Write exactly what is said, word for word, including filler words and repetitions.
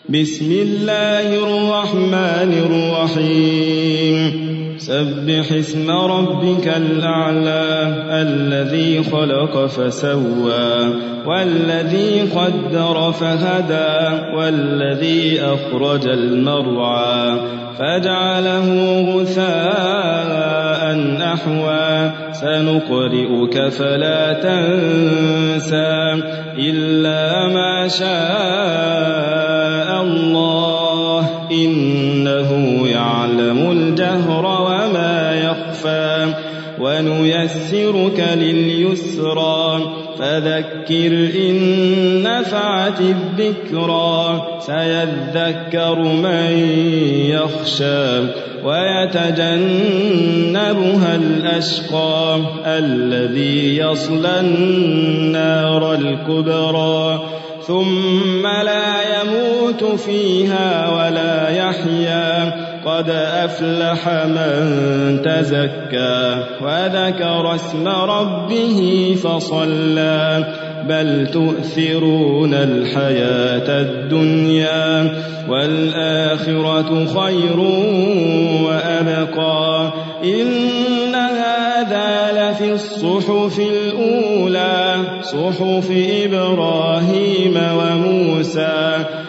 بسم الله الرحمن الرحيم سبح اسم ربك الأعلى الذي خلق فسوى والذي قدر فهدى والذي أخرج المرعى فجعله غثاء أحوى سنقرئك فلا تنسى إلا ما شاء الله إنه يعلم الجهر وما يخفى ونيسرك لليسرى فذكر إن نفعت الذكرى سيذكر من يخشى ويتجنبها الأشقى الذي يصلى النار الكبرى ثم لا يموت فيها ولا يحيا قد أفلح من تزكى وذكر اسم ربه فصلى بل تؤثرون الحياة الدنيا والآخرة خير وأبقى إن هذا لفي الصحف الأولى صحف إبراهيم وموسى